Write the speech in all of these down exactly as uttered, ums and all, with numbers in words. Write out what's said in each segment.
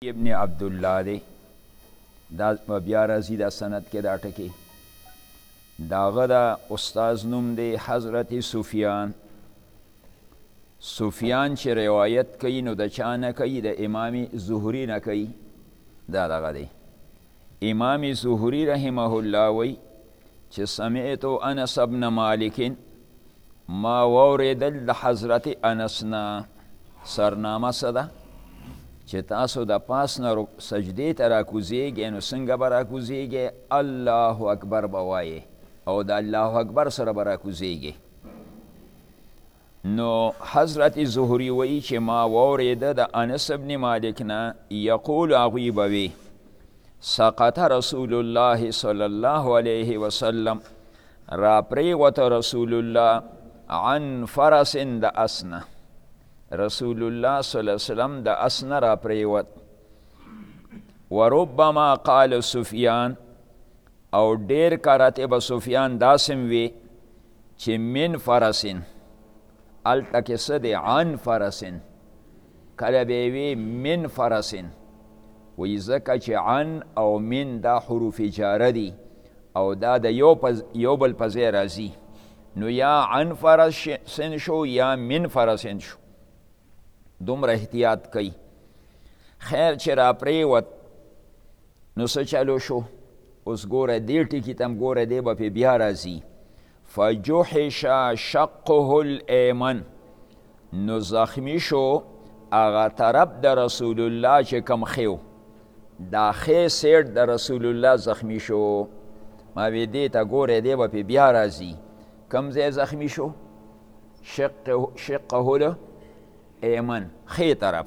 ابن عبدالله دی دا بیا راځي دا سند کې دا ټکی داغه دا استاز نوم دی حضرت سفیان سفیان چې روایت کوي نو د چا نه کوي د امام زهري نه کوي دا دغه دی امام زهري رحمه الله وی چې سمعت انس ابن مالک ما وردل د حضرت انس نه سرنامه صدا چې تاسو د پاس نه سجدې ته راکوزیږئ نو څنګه به راکوزیږئ الله اکبر به وایې او د الله اکبر سره به راکوزیږئ نو حضرت زهري وایي چې ما واورېده د انس ابن مالک نه یقول هغوی به وي سقط رسول الله صلی الله علیه وسلم را پریوته رسول الله عن فرس د اسنه رسول الله صلی الله علیه وسلم د اسنه را پریوت وربما قال سفیان او ډیر کراته به سفیان داسم وی چې من فرسن الته کې څه دی عن فرسن کله به وی من فرسن وی ځکه چې عن او من دا حروف جاره دي او دا د یو یو بل په ځای راځي نو یا عن فرسن شو یا من فرسن شو دومره احتیاط کوي خیر چې را پریوت نو څه چلو شو اوس ګوره دې ټکي ته هم ګوره دی به پې بیا راځي فجحش شقه الایمن نو زخمی شو هغه طرف د رسول الله چې کم خیو دا خی سیټ د رسول الله زخمی شو ما وی دې ته ګوره دی به پې بیا راځي کم ځای زخمی شو شقه ایمن خی طرف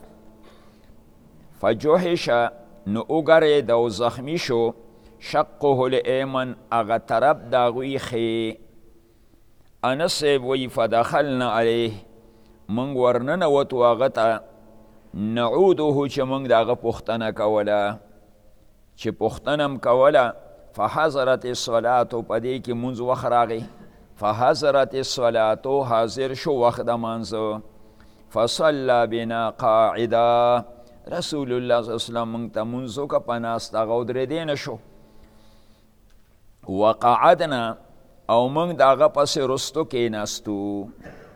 فجوحش نو اگرد و زخمی شو شقه الایمن اغا طرف داغوی خی انسیب وی فدخلنا علیه منگ ورنن وطو آغتا نعوده چه منگ داغا پختن کولا چه پختنم کولا فحضرت الصلاة پدی که منز وخراغی فحضرت الصلاة حاضر شو وقت منزو فصلى بنا قاعدا رسول الله صلی الله علیه وسلم منگ تا منزو که پناستا غودر دین شو وقعدنا او منگ داغا پس رستو که نستو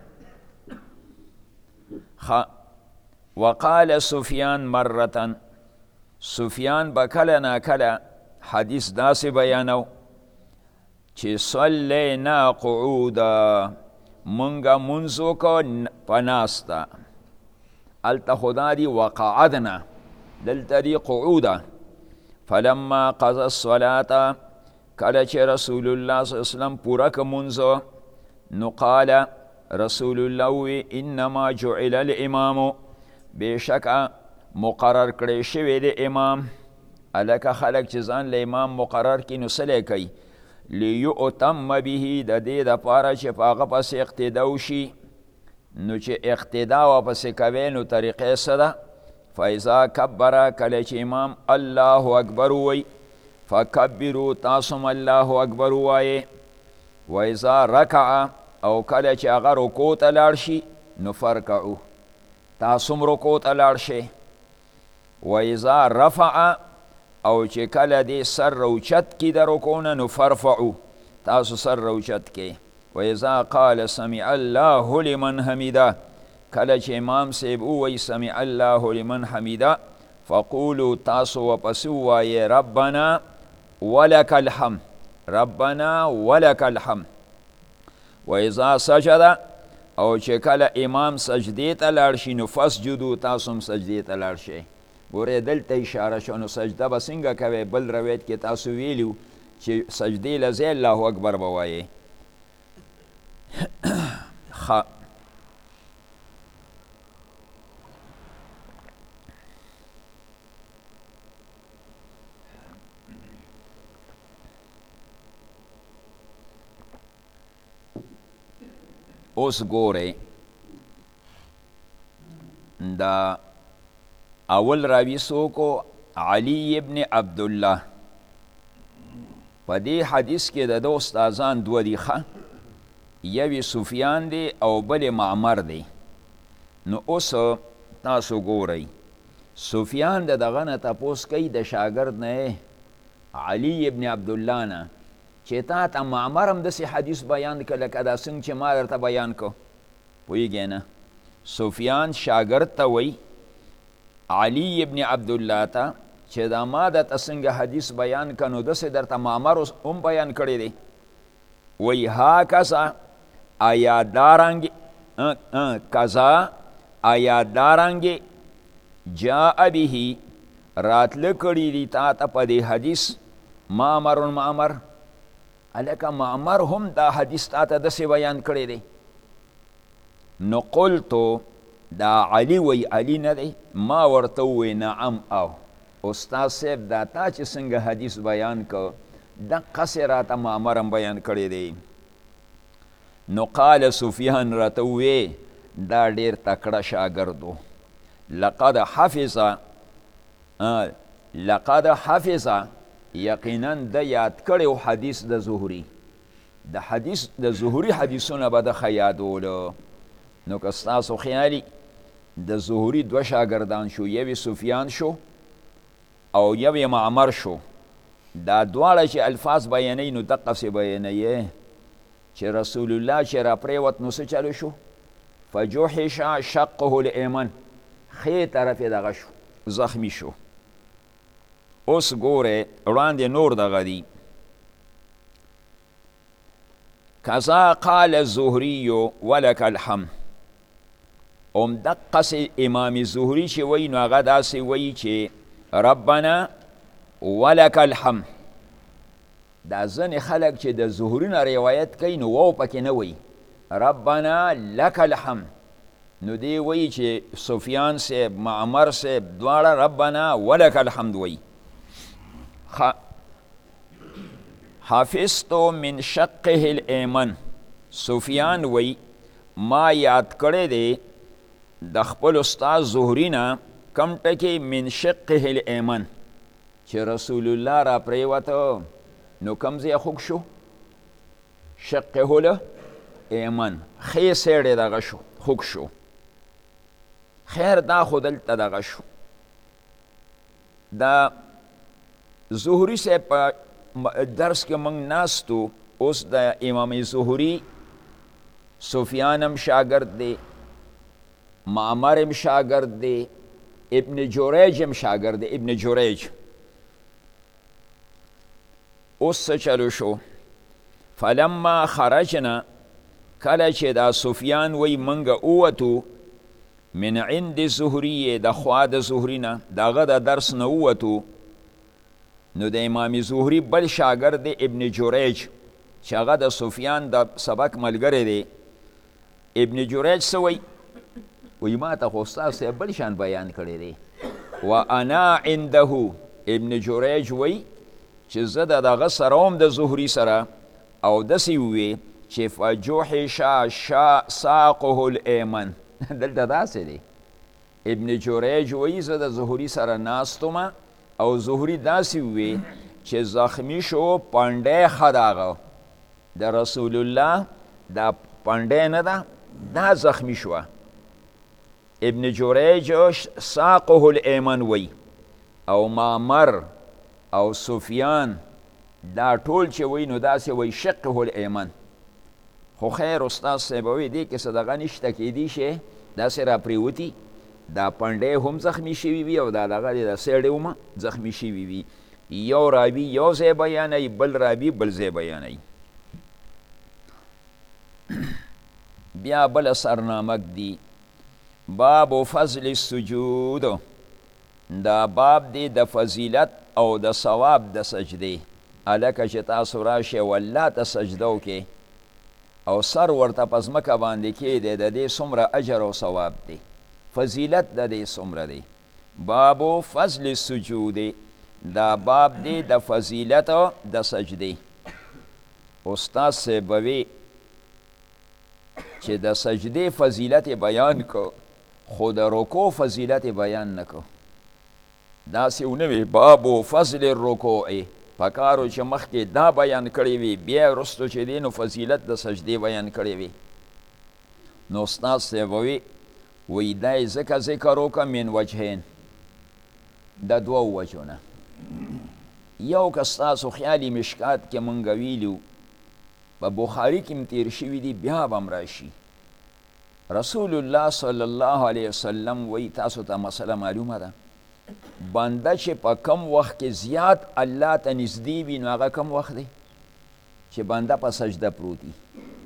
وقال سفیان مرتن سفیان بکلنا کلا حدیث داس بیانو چه صلینا قعودا منگا منزو که پناستا التا خدا دی وقعدنا دلتا دی قعودا فلما قضى الصلاة کله چې رسول الله صلی الله علیه وسلم پورا که منزو نو قال رسول الله وی انما جعل الامام بشکا مقرر کړی شوی دی امام الکه خلق چې ځان له امام مقرر کړي نو څه کوي لیؤتم به د دې دپاره چې په هغه پسې اقتدا وشي نو چې اقتدا ورپسې کوي نو طریقې څه ده فاذا کبره کله چې امام الله اکبر ووایي فکبرو تاسم الله اکبر ووایې واذا رکع او کله چې هغه رکوع ته لاړ شي نو فرکعو تاسو هم رکوع ته لاړ شئ واذا رفع او چې کله دې سر روچت کی د رکوع نه نو فرفعو تاسو سر روچت کی واذا قال سمع الله لمن حمده کله چې امام صاحب ووایي سمع الله لمن حمده فقولوا تاسو ورپسې ووایې ربنا ولک الحمد ربنا ولک الحمد واذا سجد او چې کله امام سجدې ته لاړ شي نو فسجدو تاسو هم سجدې ته لاړ شئ ګورې دلته اشاره شو نو سجده به څنګه کوئ بل روایت کې تاسو ویلو چې سجدې له ځای الله اکبر به وایې اوس ګورئ دا اول راوي څوک علي ابن عبدالله په دې حدیث کې د ده استادان دوه دي ښه یوی سفیان دی او بل معمر دی نو اوس تاسو ګورئ سفیان د دغه نه تپوس کوي د شاګرد نه علي ابن عبدالله نه چې تا ته معمر هم داسې حدیث بیان که لکه دا څنګه چې ما درته بیان کو پوهېږې نه سفیان شاګرد ته وی علي ابن عبدالله ته چې دا ما درته څنګه حدیث بیان که نو داسې درته معمر هم بیان کړی دی وی ها کسا آیا دارنګې کذا آیا دارنګې جاء به راتله کړي دي تا ته په دې حدیث معمر معمر هلکه معمر هم دا حدیث تا ته داسې بیان کړی دی نو قلتو دا علي وی علي نه دی ما ورته ووی نعم او استاد صاحب دا تا چې څنګه حدیث بیان که دقسې راته معمر هم بیان کړی دی نو قال سفیان راته ووی دا ډېر تکړه شاګرد و لقد حفظ لقد حفظ یقینا د یاد کړی حدیث د زهري د حدیث د زهري حدیثونه به د ښه یادولو نو که ستاسو خیالي د زهري دوه شاګردان شو یو سفیان شو او یو معمر شو دا دواړه چې الفاظ بیانوي نو دقسې بیانوي چې رسول الله چې را پرېوت نو څه چلو شو فجوحش شقه الایمن خې طرف یې دغه شو زخمی شو اوس ګوره وړاندې نور دغه دي کذا قال الزهري ولک الحمد ام دقسې امام زهري چې وایي نو هغه داسې وایي چې ربنا ولک الحمد دا ځینې خلک چې د زهري نه روایت کوي نو واو پکې نه وایي ربنا لک الحمد نو دی وایي چې سفیان صاحب معمر صاحب دواړه ربنا ولک الحمد وایي حافظتو من شقه الایمن سفیان وی ما یاد کړی دی د خپل استاد زهري نه کم ټکي من شقه الایمن چې رسول الله را پرېوته نو کم ځای خوږ شو شقه الایمن ښې سیډې دغه شو خوږ شو خیر دا خو دلته دغه شو دا زهري صاحب په درس کې موږ ناستو اوس د امام زهري سفیان هم شاګرد دی معمر هم شاګرد دی ابن جریج هم شاګرد دی ابن جریج اوس څه چلو شو فلما خرجنا کله چې دا سفیان وی منګه ووتو من عند زهري د خوا د زهري نه د هغه د درس نه ووتو نو د امام زهري بل شاګرد دی ابن جریج چې هغه د سفیان د سبق ملګری دی ابن جریج څه وایي وایي ما ته خو استاد صاحب بل شان بیان کړی دی و انا عنده ابن جریج وایي چې زه د دغه سره هم د زهري سره او داسې ووی چې فجوحش ساقه الایمن دلته داسې دی ابن جریج وایي زه د زهري سره ناستم او زهري داسې وی چې زخمی شو پنډی ښه د هغه د رسول الله دا پنډی نه ده دا زخمی شوه ابن جریج ساقه الایمن وی او معمر او سفیان دا ټول چې وی نو داسې وی شقه الایمن خو خیر استاد صاحب وی دی کې څه دغه نشته کیدی شي داسې را پریوتي دا پنډی هم زخمی شوي وي او دا دغه د سیډې هم زخمی شوي وي یو راوي یو ځای بیانوي بل راوي بل ځای بیانوي بیا بله سرنامک دی باب فضل السجود دا باب دی د فضیلت او د ثواب د سجدې هلکه چې تاسو راشئ والله ته سجده وکړئ او سر ورته په ځمکه باندې کیږدئ د دې څومره اجر او ثواب دی فضیلت د دې څومره دی بابو فضل السجود دا باب دی د فضیلت د سجدې استاد صاحب وی چې د سجدې فضیلت بیان کو خو د رکوع فضیلت بیان نکو داسې ونه وی بابو فضل الرکوع پکارو چې مخکې دا بیان کړی وي بیا وروستو چې دی نو فضیلت د سجدې بیان کړی وي نو استاد صاحب وی وی دا یې ځکه ذکر وکړه من وجهین د دوو وجو نه. یو که ستاسو خیالي مشکات کې مونږ ویلي په بخاري کې م تیر شوي دي بیا به م راشي. رسول الله صلی الله علیه وسلم وی تاسو ته مسله معلومه ده بنده چې په کم وخت کې زیات الله ته نږدې وي نو هغه کم وخت دی چې بنده په سجده پروت وي.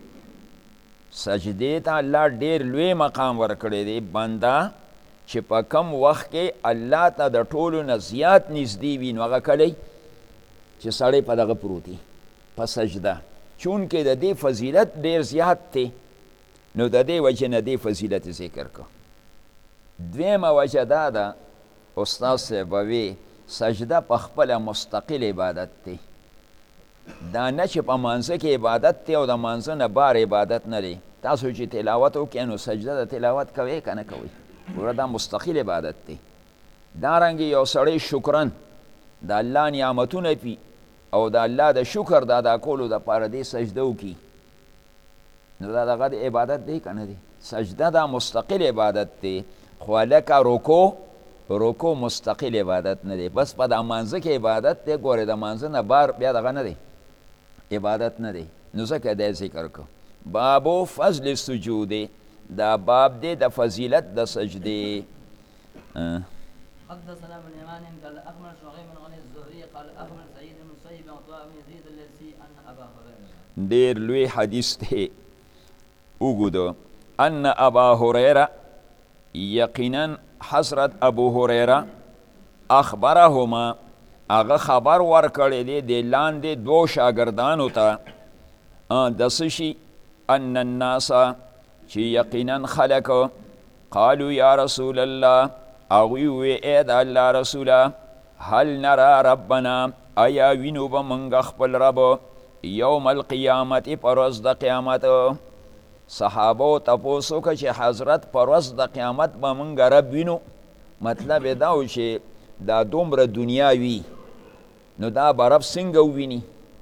سجدې ته الله ډېر لوی مقام ورکړی دی. بنده چې په کم وخت کې الله ته د ټولو نه زیات نږدې وي نو هغه کلی چې سړی په دغه پروت وي په سجده. چونکې د دې فضیلت ډېر زیات دی نو د دې وجې نه دې فضیلت ذکر کو. دویمه وجه دا ده استاد صاحب به وی سجده په خپله مستقل عبادت دی. دا نه چې په مانځه کې عبادت دی او د مانځه نه بار عبادت نه دی. تاسو چې تلاوت وکړئ نو سجده د تلاوت کوئ که نه کوئ ګوره دا مستقل عبادت دی. دارنګې یو سړی شکرن د الله نعمتونه پي او د الله د شکر د ادا کولو دپاره دې سجده وکړي نو دا دغه د عبادت دی که نه دی. سجده دا مستقل عبادت دی خو لکه رکو رکو مستقل عبادت نه دی. بس په د مانځه کې عبادت دی ګورې د مانځه نه بار بیا دغه نه دی عبادت نه دی. نو ځکه دی ذکر کو. بابو فضل سجود دا باب دی د فضیلت د سجدې. حدثنا بن يمان قال اخبر شعيب عن الزهري قال اخبر سعيد بن مسيب وطاء بن يزيد الذي ان ابا هريره ډېر لوی حدیث دی وګورو. ان ابا هريره یقینا حضرت ابو هريره اخبرهما هغه خبر ورکړی دی د لاندې دوو شاګردانو ته د څه شي ان الناس چې یقینا خلک قالو یا رسول الله هغوی وی ای د الله رسوله هل نرى ربنا ایا وینو به موږ خپل رب یوم القیامت په ورځ د قیامت. صحابو تپوس وکړه چې حضرت په ورځ د قیامت به موږ رب وینو مطلب یې دا و چې دا دومره دنیا وي نو دا به رب څنګه وویني.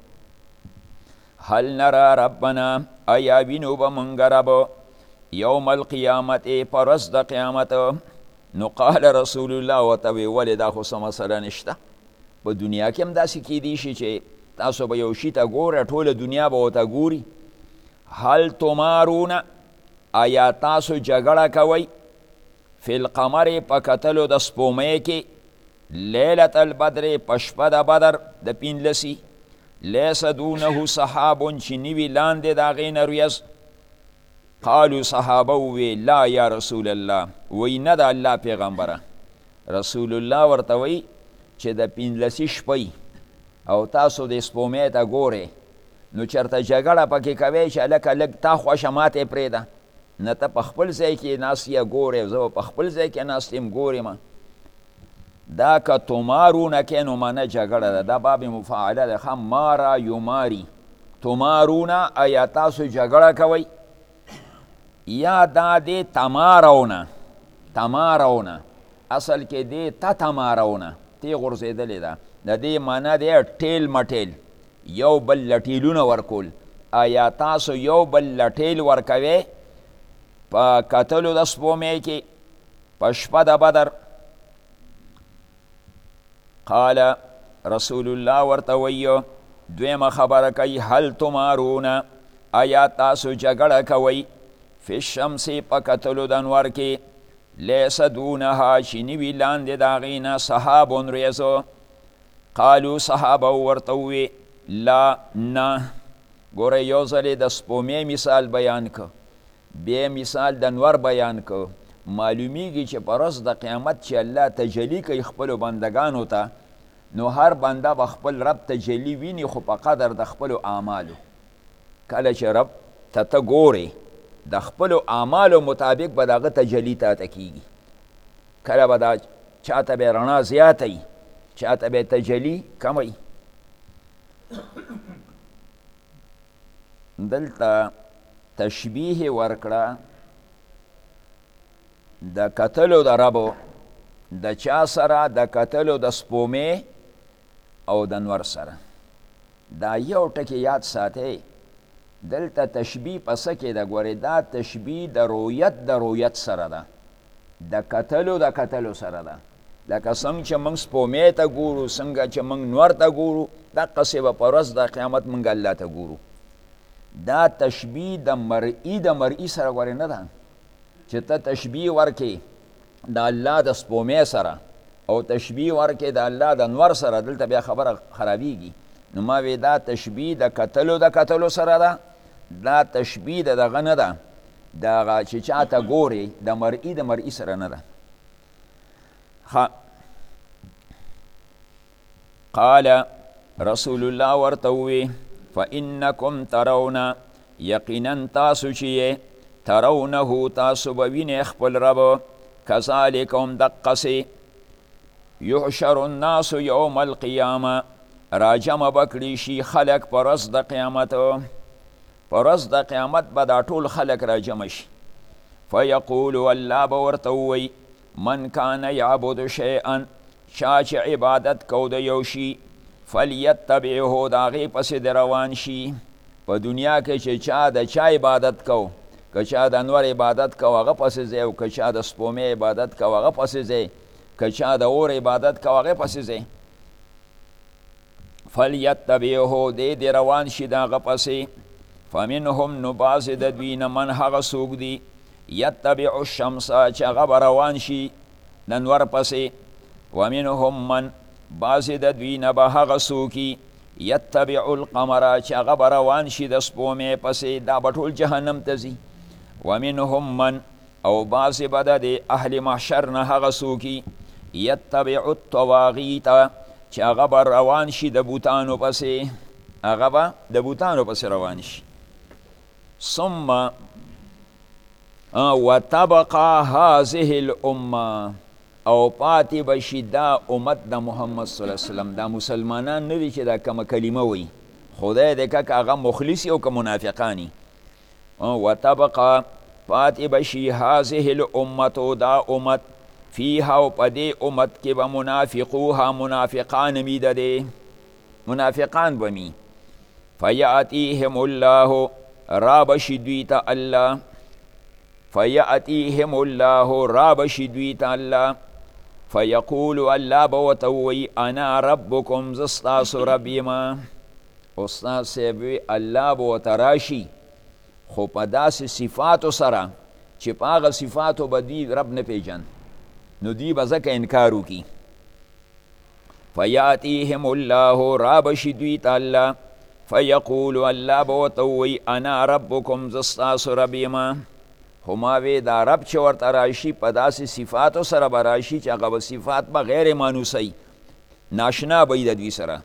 هل نرى ربنا ایا وینو به موږ رب یوم القیامت په ورځ د قیامت. نو قال رسول الله ورته وی ولې دا خو څه مسله نشته په دنیا کې هم داسې کیدی شي چې تاسو به یو شي ته ګوره ټوله دنیا به ورته ګوري. هل تمارون آیا تاسو جګړه کوئ فی القمر په کتلو د سپومۍ کې لیلة البدر په شپه د بدر د پنځلسي لیس دونه صحابون چې نه وي لاندې د هغې نه ریځ. قالو صحابه وی لا یا رسول الله وی نه د الله پیغمبره. رسول الله ورته وی چې د پنځلسي شپې او تاسو د سپومۍ ته ګورئ نو چېرته جګړه پکې کوئ چې هلکه لږ تا خوښه ماتې پرېږده نه ته په خپل ځای کې ناست یې ګورې زه په خپل ځای کې ناست یم ګورې. دا که تمارونه کې نو معنی جګړه ده. دا باب مفاعله ده ښه مارا یماري. تمارونه ایا تاسو جګړه کوئ یا دا دی تمارونه تمارونه اصل کې دی تتمارونه تی غورځېدلې ده د دې معنی دی ټیل مټیل یو بل لټیلونه ورکول. آیا تاسو یو بل لټیل ورکوئ په کتلو د سپومۍ کې په شپه د بدر. قال رسول الله ورته ویو دویمه خبره کوي هل تمارونه آیا تاسو جګړه کوئ فی الشمس په کتلو د انور کې لیس دونها چې نه وي لاندې د هغې نه سحابون ریزو. قالو صحابه ورته ووی لا نه. ګوره یو ځل د سپومۍ مثال بیان که بیا مثال د انور بیان که معلومیږي چې په ورځ د قیامت چې الله تجلی کوي خپلو بندګانو ته نو هر بنده به خپل رب تجلی ویني خو په قدر د خپلو اعمالو. کله چې رب ته ته ګورې د خپلو اعمالو مطابق به د هغه تجلی تاته کیږي. کله به دا چاته به رڼا زیاته وي چاته به تجلی کمه وي. دلته تشبیه ورکړه د کتلو د ربو د چا سره د کتلو د سپومۍ او د نور سره. دا یو ټکی یاد ساتئ دلته تشبیه په څه کې ده ګورئ دا تشبیه د رویت د رویت سره ده د کتلو د کتلو سره ده. لکه څنګه چې موږ سپومې ته ګورو، څنګه چې موږ نور ته ګورو، دقسې به په ورځ د قیامت موږ الله ته ګورو. دا تشبیه د مرئی د مرئی سره ګورې نه ده چې ته تشبیه ورکې د الله د سپومې سره او تشبیه ورکې د الله د نور سره، دلته بیا خبره خرابیږي. نو ما وی دا تشبیه د کتلو د کتلو سره ده، دا تشبیه د دغه نه ده، د هغه چې چا ته ګورې د مرئی د مرئی سره نه ده. قال رسول الله ورته ووی فإنکم ترون، یقینا تاسو چې ترونه تاسو به وینئ خپل رب، کذالکم دقسې یحشر الناس یوم القیامه، راجمع بکړي شي خلق په ورځ د قیامت. په ورځ د قیامت به دا ټول خلق راجمع شي. فیقول الله به ورته ووایي من کان یعبد شیئا، چا چې عبادت کو د یو شي، فلیتبعه د هغې پسې د روان شي. په دنیا کې چې چا د چا عبادت کو، که چا د انور عبادت کو هغه پسې ځئ، او که چا د سپومې عبادت کو هغه پسې ځئ، که چا د اور عبادت کو هغې پسې ځئ. فلیتبعه دی د روان شي د هغه پسې. فمنهم نو بعضې د دوی نه من هغه څوک دي یتبع الشمس چې هغه به روان شي د انور پسې. ومنهم من بعضې د دوی نه به هغه څوک یتبع القمر چې هغه به روان شي د سپومې پسې، دا به ټول جهنم ته ځي. ومنهم من او بعضې به د اهل محشر نه هغه څوک یتبع الطواغیت چې هغه به روان شي د بوتانو پسې، هغه به د بوتانو پسې روان شي. ثم وتبقى هذه الامه، او پاتې بشي دا امت د محمد صلی الله علیه وسلم. دا مسلمانان نه دي چې دا کومه کلمه وي، خدای دې که هغه مخلص او که منافقانی. وتبقى پاتې بشي هذه الامه دا امت، فیها او په دې امت کې به منافقوها منافقان می د دې منافقان به می. فیأتیهم الله را بشي دوی ته الله، فیأتیهم الله را بشي دوی ته الله. فیقول الله به ورته ووایي انا ربکم زه ستاسو رب یمه. استاد صاحب وی الله به ورته راشي، خو په داسې صفاتو سره چې په هغه صفاتو به دوی رب نه پیژن، نو دوی به ځکه انکار وکړي. فیأتیهم الله را بشي دوی ته الله. فیقول الله به ورته ووایي انا ربکم زه ستاسو رب یمه. خو ما وی دا رب چې ورته راشي په داسې صفاتو سره به راشي چې هغه به صفات به غیر مانوسی، ناشنا به د دوی سره.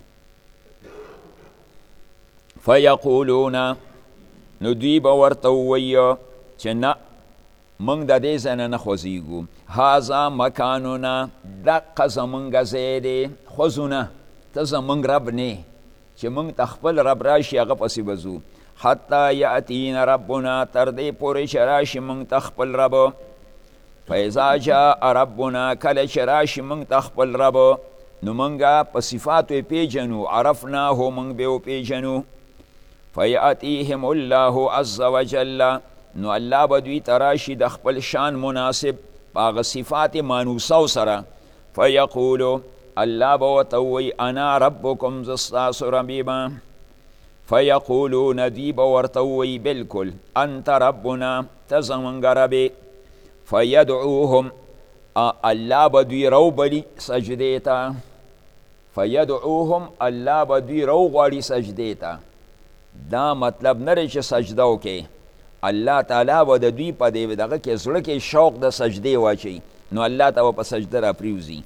فیقولون نو دوی به ورته ووایي چې نه موږ د دې ځای نه نه خوځېږو، هذا مکاننا دقه زمونږ ځای دی، خوځو نه، ته زمونږ رب نه چې موږ ته خپل رب راشي هغه پسې به ځو. حتی یأتینا ربنا تر دې پورې چې راشي موږ ته خپل رب. فاذا جاء ربنا کله چې راشي موږ ته خپل رب، نو موږ په صفاتو یې پیژنو، عرفناه موږ به وپیژنو. فیأتیهم الله عز وجل نو الله به دوی ته راشي د خپل شان مناسب په هغه صفات مانوسو سره. فیقولو الله به ورته ووایي انا ربکم زه ستاسو رب یمه. فیقولون دوی به ورته ووایي بلکل انت ربنا ته زمونږ رب یې. فیدعوهم الله به دوی روبلي سجدې ته. فیدعوهم الله به دوی روغواړي سجدې ته. دا مطلب نه دی چې سجده وکړي، الله تعالی به د دوی په دې دغه کې زړه کې شوق د سجدې واچوي، نو الله ته به په سجده را پرېوځي.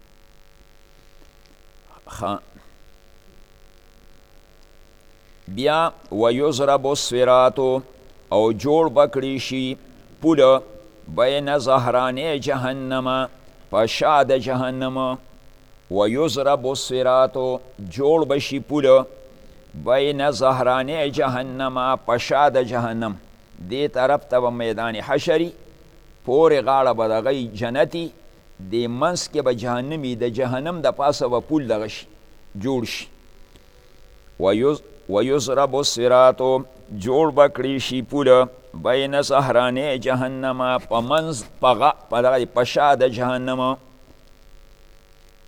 بیا ویضرب الصراط او جوړ بکړي شي پوله بین ظهرانې جهنم په شا د جهنم. ویضرب الصراط جوړ بشي پوله بین ظهرانې جهنم په شا د جهنم. دې طرف ته به میدان حشري، پورې غاړه به دغه جنتي، دې منځ کې به جهنمي، د جهنم د پاسه به پول دغه شي جوړ شي. ویضرب الصراط جوړ به کړي شي پوله بین ظهرانې جهنم په منځ په دغه په شا د جهنم.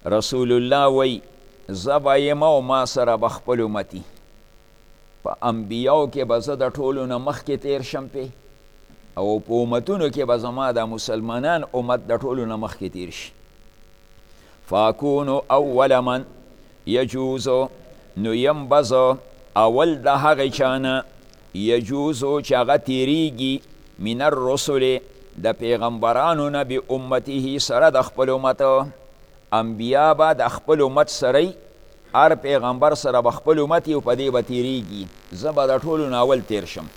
رسول الله وی زبا یم او ما سره به خپل امتي په انبیاو کې به زه د ټولو نه مخکې تیر شم پې او په امتونو کې به زما د مسلمانان امت د ټولو نه مخکې تیر شي فاکونو اول من یجوزو نو یم به زه اول د هغې چا نه یجوزو چې هغه تیریږي من الرسل د پیغمبرانو نه به امته سره د خپل امت انبیا به د خپل امت سره هر پیغمبر سره به خپل امت او په دې به تیریږي زه به د ټولو نه اول تیر شم